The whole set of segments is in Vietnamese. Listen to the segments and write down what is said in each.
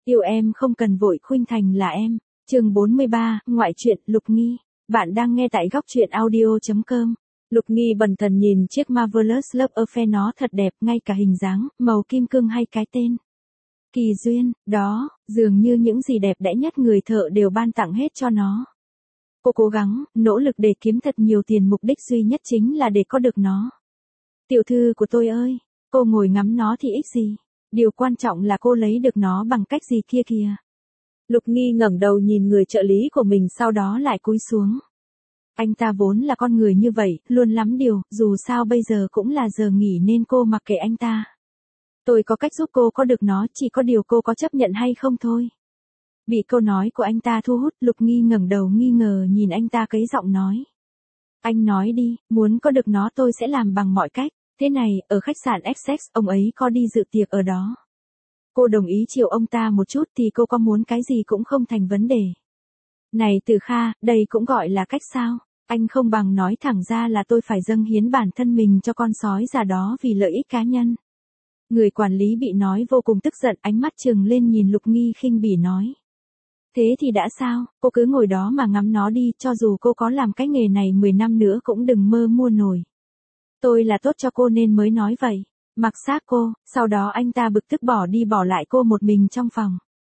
Yêu em không cần vội khuynh thành là em. Chương 43, ngoại truyện Lục Nghi. Bạn đang nghe tại góc truyện audio.com. Lục Nghi bần thần nhìn chiếc Marvelous Love Affair, nó thật đẹp, ngay cả hình dáng, màu kim cương hay cái tên. Kỳ duyên, đó, dường như những gì đẹp đẽ nhất người thợ đều ban tặng hết cho nó. Cô cố gắng, nỗ lực để kiếm thật nhiều tiền, mục đích duy nhất chính là để có được nó. Tiểu thư của tôi ơi, cô ngồi ngắm nó thì ích gì? Điều quan trọng là cô lấy được nó bằng cách gì kia kìa. Lục Nghi ngẩng đầu nhìn người trợ lý của mình, sau đó lại cúi xuống. Anh ta vốn là con người như vậy, luôn lắm điều, dù sao bây giờ cũng là giờ nghỉ nên cô mặc kệ anh ta. Tôi có cách giúp cô có được nó, chỉ có điều cô có chấp nhận hay không thôi. Bị câu nói của anh ta thu hút, Lục Nghi ngẩng đầu nghi ngờ nhìn anh ta cấy giọng nói. Anh nói đi, muốn có được nó tôi sẽ làm bằng mọi cách. Thế này, ở khách sạn Essex, ông ấy có đi dự tiệc ở đó. Cô đồng ý chiều ông ta một chút thì cô có muốn cái gì cũng không thành vấn đề. Này Từ Kha, đây cũng gọi là cách sao? Anh không bằng nói thẳng ra là tôi phải dâng hiến bản thân mình cho con sói già đó vì lợi ích cá nhân. Người quản lý bị nói vô cùng tức giận, ánh mắt trừng lên nhìn Lục Nghi khinh bỉ nói. Thế thì đã sao, cô cứ ngồi đó mà ngắm nó đi, cho dù cô có làm cái nghề này 10 năm nữa cũng đừng mơ mua nổi. Tôi là tốt cho cô nên mới nói vậy. Mặc xác cô, sau đó anh ta bực tức bỏ đi, bỏ lại cô một mình trong phòng.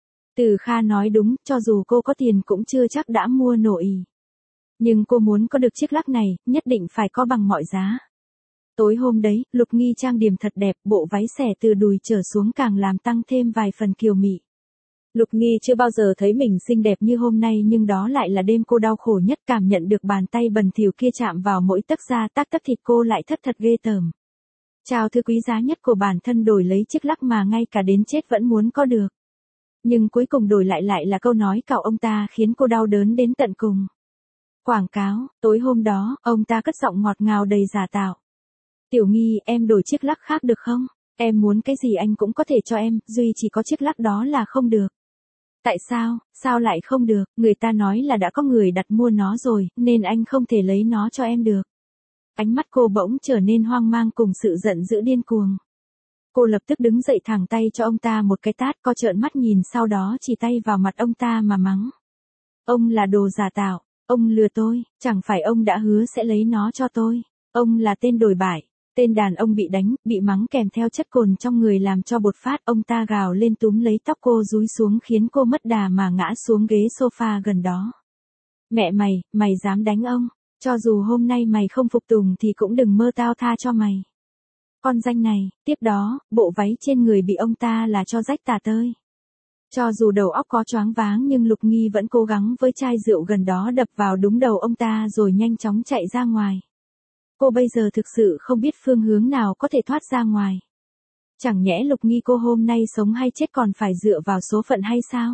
Từ Kha nói đúng, cho dù cô có tiền cũng chưa chắc đã mua nổi. Nhưng cô muốn có được chiếc lắc này, nhất định phải có bằng mọi giá. Tối hôm đấy, Lục Nghi trang điểm thật đẹp, bộ váy xẻ từ đùi trở xuống càng làm tăng thêm vài phần kiều mị. Lục Nghi chưa bao giờ thấy mình xinh đẹp như hôm nay, nhưng đó lại là đêm cô đau khổ nhất, cảm nhận được bàn tay bẩn thỉu kia chạm vào mỗi tấc da, tấc thịt cô lại thật ghê tởm. Trao thứ quý giá nhất của bản thân đổi lấy chiếc lắc mà ngay cả đến chết vẫn muốn có được. Nhưng cuối cùng đổi lại là câu nói cạo ông ta khiến cô đau đớn đến tận cùng. Quảng cáo, tối hôm đó, ông ta cất giọng ngọt ngào đầy giả tạo. Tiểu Nghi, em đổi chiếc lắc khác được không? Em muốn cái gì anh cũng có thể cho em, duy chỉ có chiếc lắc đó là không được. Tại sao, sao lại không được? Người ta nói là đã có người đặt mua nó rồi, nên anh không thể lấy nó cho em được. Ánh mắt cô bỗng trở nên hoang mang cùng sự giận dữ điên cuồng. Cô lập tức đứng dậy thẳng tay cho ông ta một cái tát, co trợn mắt nhìn, sau đó chỉ tay vào mặt ông ta mà mắng. Ông là đồ giả tạo, ông lừa tôi, chẳng phải ông đã hứa sẽ lấy nó cho tôi. Ông là tên đồi bại. Tên đàn ông bị đánh, bị mắng kèm theo chất cồn trong người làm cho bột phát, ông ta gào lên túm lấy tóc cô dúi xuống khiến cô mất đà mà ngã xuống ghế sofa gần đó. Mẹ mày dám đánh ông? Cho dù hôm nay mày không phục tùng thì cũng đừng mơ tao tha cho mày. Con danh này, tiếp đó, bộ váy trên người bị ông ta là cho rách tả tơi. Cho dù đầu óc có choáng váng nhưng Lục Nghi vẫn cố gắng với chai rượu gần đó đập vào đúng đầu ông ta rồi nhanh chóng chạy ra ngoài. Cô bây giờ thực sự không biết phương hướng nào có thể thoát ra ngoài. Chẳng nhẽ Lục Nghi cô hôm nay sống hay chết còn phải dựa vào số phận hay sao?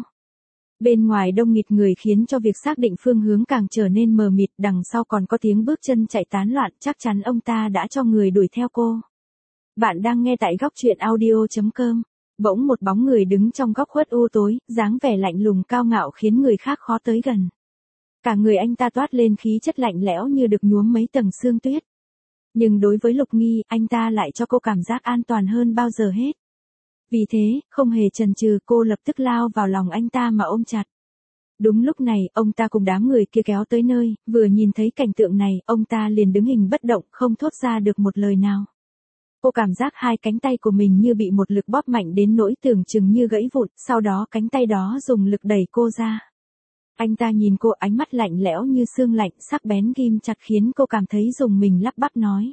Bên ngoài đông nghịt người khiến cho việc xác định phương hướng càng trở nên mờ mịt, đằng sau còn có tiếng bước chân chạy tán loạn, chắc chắn ông ta đã cho người đuổi theo cô. Bạn đang nghe tại góc truyện audio.com. Bỗng một bóng người đứng trong góc khuất u tối, dáng vẻ lạnh lùng cao ngạo khiến người khác khó tới gần. Cả người anh ta toát lên khí chất lạnh lẽo như được nhuốm mấy tầng sương tuyết. Nhưng đối với Lục Nghi, anh ta lại cho cô cảm giác an toàn hơn bao giờ hết. Vì thế, không hề chần chừ, cô lập tức lao vào lòng anh ta mà ôm chặt. Đúng lúc này, ông ta cùng đám người kia kéo tới nơi, vừa nhìn thấy cảnh tượng này, ông ta liền đứng hình bất động, không thốt ra được một lời nào. Cô cảm giác hai cánh tay của mình như bị một lực bóp mạnh đến nỗi tưởng chừng như gãy vụn, sau đó cánh tay đó dùng lực đẩy cô ra. Anh ta nhìn cô, ánh mắt lạnh lẽo như xương lạnh, sắc bén ghim chặt khiến cô cảm thấy rùng mình, lắp bắp nói.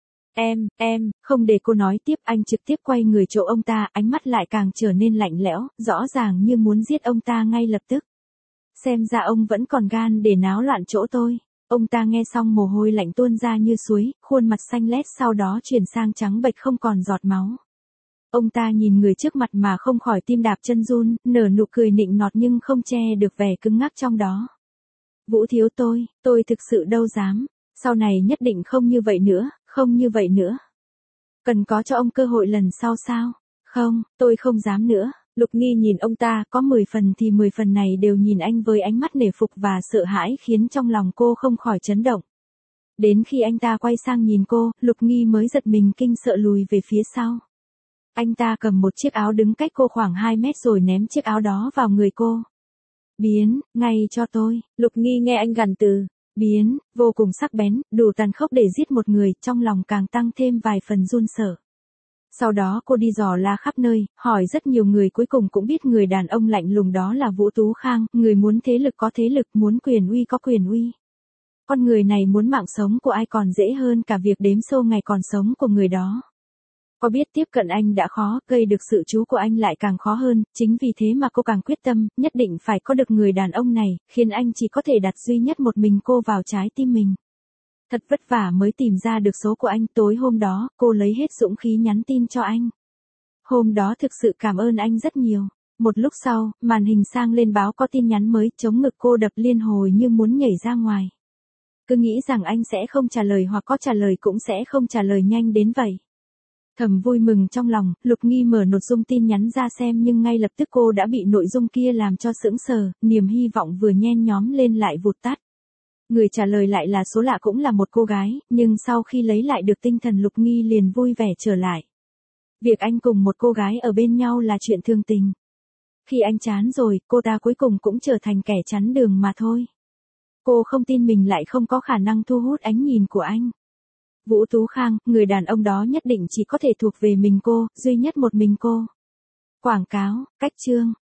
Em, không để cô nói tiếp, anh trực tiếp quay người chỗ ông ta, ánh mắt lại càng trở nên lạnh lẽo, rõ ràng như muốn giết ông ta ngay lập tức. Xem ra ông vẫn còn gan để náo loạn chỗ tôi. Ông ta nghe xong mồ hôi lạnh tuôn ra như suối, khuôn mặt xanh lét sau đó chuyển sang trắng bệch không còn giọt máu. Ông ta nhìn người trước mặt mà không khỏi tim đạp chân run, nở nụ cười nịnh nọt nhưng không che được vẻ cứng ngắc trong đó. Vũ thiếu tôi thực sự đâu dám, sau này nhất định không như vậy nữa, không như vậy nữa. Cần có cho ông cơ hội lần sau sao? Không, tôi không dám nữa. Lục Nghi nhìn ông ta, có 10 phần thì 10 phần này đều nhìn anh với ánh mắt nể phục và sợ hãi khiến trong lòng cô không khỏi chấn động. Đến khi anh ta quay sang nhìn cô, Lục Nghi mới giật mình kinh sợ lùi về phía sau. Anh ta cầm một chiếc áo đứng cách cô khoảng 2 mét rồi ném chiếc áo đó vào người cô. Biến, ngay cho tôi. Lục Nghi nghe anh gằn từ biến, vô cùng sắc bén, đủ tàn khốc để giết một người, trong lòng càng tăng thêm vài phần run sợ. Sau đó cô đi dò la khắp nơi, hỏi rất nhiều người, cuối cùng cũng biết người đàn ông lạnh lùng đó là Vũ Tú Khang, người muốn thế lực có thế lực, muốn quyền uy có quyền uy. Con người này muốn mạng sống của ai còn dễ hơn cả việc đếm số ngày còn sống của người đó. Có biết tiếp cận anh đã khó, gây được sự chú của anh lại càng khó hơn, chính vì thế mà cô càng quyết tâm, nhất định phải có được người đàn ông này, khiến anh chỉ có thể đặt duy nhất một mình cô vào trái tim mình. Thật vất vả mới tìm ra được số của anh, tối hôm đó, cô lấy hết dũng khí nhắn tin cho anh. Hôm đó thực sự cảm ơn anh rất nhiều. Một lúc sau, màn hình sang lên báo có tin nhắn mới, chống ngực cô đập liên hồi như muốn nhảy ra ngoài. Cứ nghĩ rằng anh sẽ không trả lời hoặc có trả lời cũng sẽ không trả lời nhanh đến vậy. Thầm vui mừng trong lòng, Lục Nghi mở nội dung tin nhắn ra xem nhưng ngay lập tức cô đã bị nội dung kia làm cho sững sờ, niềm hy vọng vừa nhen nhóm lên lại vụt tắt. Người trả lời lại là số lạ, cũng là một cô gái, nhưng sau khi lấy lại được tinh thần Lục Nghi liền vui vẻ trở lại. Việc anh cùng một cô gái ở bên nhau là chuyện thường tình. Khi anh chán rồi, cô ta cuối cùng cũng trở thành kẻ chắn đường mà thôi. Cô không tin mình lại không có khả năng thu hút ánh nhìn của anh. Vũ Tú Khang, người đàn ông đó nhất định chỉ có thể thuộc về mình cô, duy nhất một mình cô. Quảng cáo, cách chương.